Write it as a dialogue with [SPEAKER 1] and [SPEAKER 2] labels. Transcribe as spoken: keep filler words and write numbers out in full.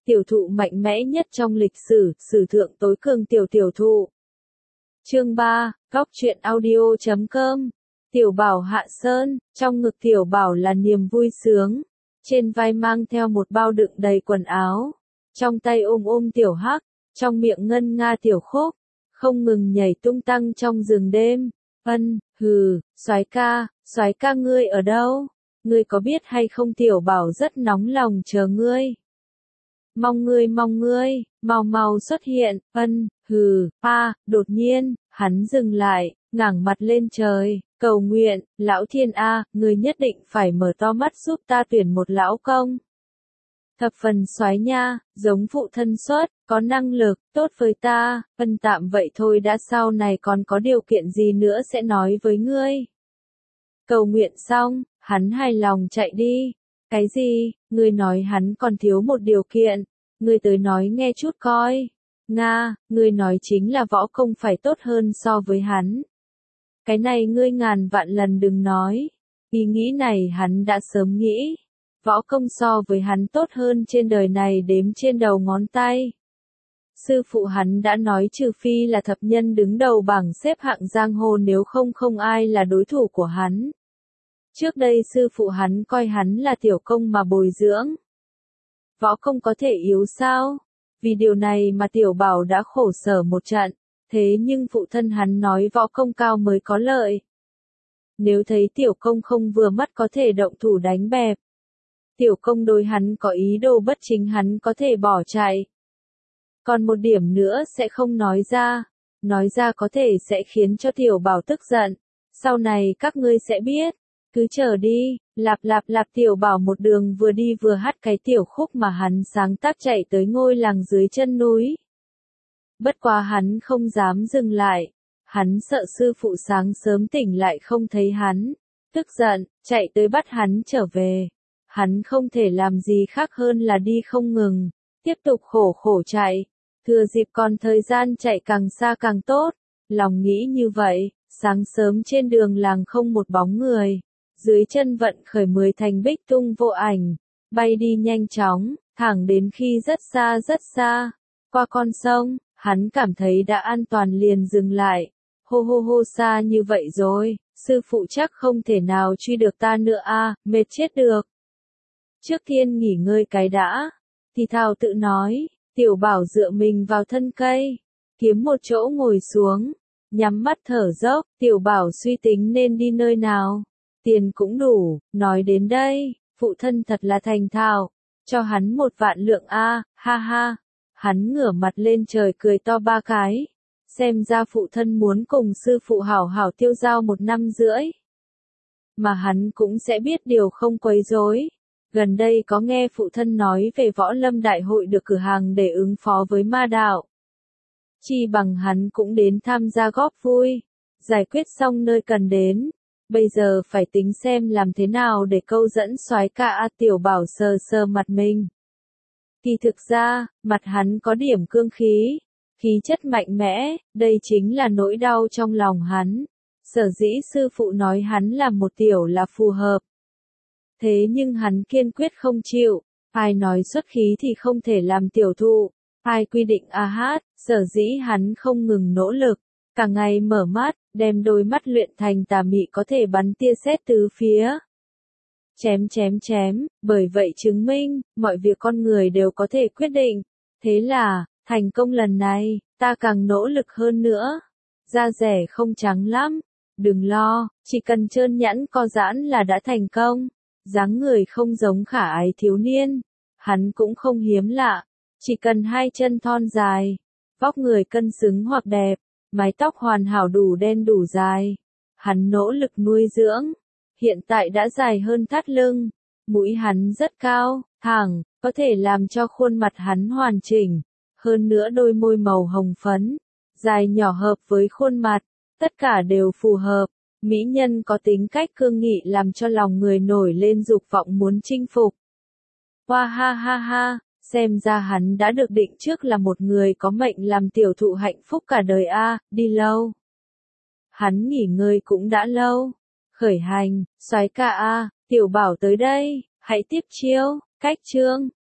[SPEAKER 1] tiểu thụ mạnh mẽ nhất trong lịch sử, sử thượng tối cường tiểu tiểu thụ. Chương ba, Góc truyện audio chấm com. Tiểu Bảo hạ sơn, trong ngực Tiểu Bảo là niềm vui sướng, trên vai mang theo một bao đựng đầy quần áo, trong tay ôm ôm Tiểu Hắc, trong miệng ngân nga tiểu khúc, không ngừng nhảy tung tăng trong rừng đêm. Ân, hừ, soái ca, soái ca ngươi ở đâu? Ngươi có biết hay không Tiểu Bảo rất nóng lòng chờ ngươi. Mong ngươi mong ngươi, mau mau xuất hiện. Ân, hừ, a, đột nhiên, hắn dừng lại, ngẩng mặt lên trời, cầu nguyện, lão thiên a, ngươi nhất định phải mở to mắt giúp ta tuyển một lão công. Thập phần soái nha, giống phụ thân xuất, có năng lực, tốt với ta. Ân, tạm vậy thôi đã, sau này còn có điều kiện gì nữa sẽ nói với ngươi. Cầu nguyện xong, hắn hài lòng chạy đi. Cái gì, ngươi nói hắn còn thiếu một điều kiện, ngươi tới nói nghe chút coi. Nga, ngươi nói chính là võ công phải tốt hơn so với hắn. Cái này ngươi ngàn vạn lần đừng nói. Ý nghĩ này hắn đã sớm nghĩ. Võ công so với hắn tốt hơn trên đời này đếm trên đầu ngón tay. Sư phụ hắn đã nói trừ phi là thập nhân đứng đầu bảng xếp hạng giang hồ, nếu không không ai là đối thủ của hắn. Trước đây sư phụ hắn coi hắn là tiểu công mà bồi dưỡng. Võ công có thể yếu sao? Vì điều này mà Tiểu Bảo đã khổ sở một trận, thế nhưng phụ thân hắn nói võ công cao mới có lợi. Nếu thấy tiểu công không vừa mắt có thể động thủ đánh bẹp. Tiểu công đối hắn có ý đồ bất chính hắn có thể bỏ chạy. Còn một điểm nữa sẽ không nói ra, nói ra có thể sẽ khiến cho Tiểu Bảo tức giận. Sau này các ngươi sẽ biết, cứ chờ đi. Lạp lạp lạp, Tiểu Bảo một đường vừa đi vừa hát cái tiểu khúc mà hắn sáng tác, chạy tới ngôi làng dưới chân núi. Bất quá hắn không dám dừng lại, hắn sợ sư phụ sáng sớm tỉnh lại không thấy hắn, tức giận, chạy tới bắt hắn trở về. Hắn không thể làm gì khác hơn là đi không ngừng, tiếp tục khổ khổ chạy, thừa dịp còn thời gian chạy càng xa càng tốt. Lòng nghĩ như vậy, sáng sớm trên đường làng không một bóng người. Dưới chân vận khởi mười thành bích tung vô ảnh, bay đi nhanh chóng, thẳng đến khi rất xa rất xa, qua con sông, hắn cảm thấy đã an toàn liền dừng lại. Hô hô hô, xa như vậy rồi, sư phụ chắc không thể nào truy được ta nữa a, mệt chết được. Trước tiên nghỉ ngơi cái đã, thì thào tự nói. Tiểu Bảo dựa mình vào thân cây, kiếm một chỗ ngồi xuống, nhắm mắt thở dốc. Tiểu Bảo suy tính nên đi nơi nào. Tiền cũng đủ, nói đến đây, phụ thân thật là thành thạo, cho hắn một vạn lượng a, ha ha. Hắn ngửa mặt lên trời cười to ba cái, xem ra phụ thân muốn cùng sư phụ hảo hảo tiêu giao một năm rưỡi. Mà hắn cũng sẽ biết điều không quấy rối. Gần đây có nghe phụ thân nói về võ lâm đại hội được cử hàng để ứng phó với ma đạo. Chi bằng hắn cũng đến tham gia góp vui, giải quyết xong nơi cần đến. Bây giờ phải tính xem làm thế nào để câu dẫn soái ca a. Tiểu Bảo sờ sờ mặt mình. Thì thực ra, mặt hắn có điểm cương khí, khí chất mạnh mẽ, đây chính là nỗi đau trong lòng hắn. Sở dĩ sư phụ nói hắn là một tiểu là phù hợp. Thế nhưng hắn kiên quyết không chịu, ai nói xuất khí thì không thể làm tiểu thụ, ai quy định a hát, sở dĩ hắn không ngừng nỗ lực. Cả ngày mở mắt, đem đôi mắt luyện thành tà mị có thể bắn tia sét tứ phía. Chém chém chém, bởi vậy chứng minh, mọi việc con người đều có thể quyết định. Thế là, thành công lần này, ta càng nỗ lực hơn nữa. Da rẻ không trắng lắm, đừng lo, chỉ cần trơn nhẵn co giãn là đã thành công. Dáng người không giống khả ái thiếu niên, hắn cũng không hiếm lạ, chỉ cần hai chân thon dài, vóc người cân xứng hoặc đẹp. Mái tóc hoàn hảo đủ đen đủ dài. Hắn nỗ lực nuôi dưỡng. Hiện tại đã dài hơn thắt lưng. Mũi hắn rất cao, thẳng, có thể làm cho khuôn mặt hắn hoàn chỉnh. Hơn nữa đôi môi màu hồng phấn, dài nhỏ hợp với khuôn mặt. Tất cả đều phù hợp. Mỹ nhân có tính cách cương nghị làm cho lòng người nổi lên dục vọng muốn chinh phục. Hoa ha ha ha. Xem ra hắn đã được định trước là một người có mệnh làm tiểu thụ hạnh phúc cả đời a, đi lâu. Hắn nghỉ ngơi cũng đã lâu. Khởi hành, soái ca a, Tiểu Bảo tới đây, hãy tiếp chiêu, cách chương.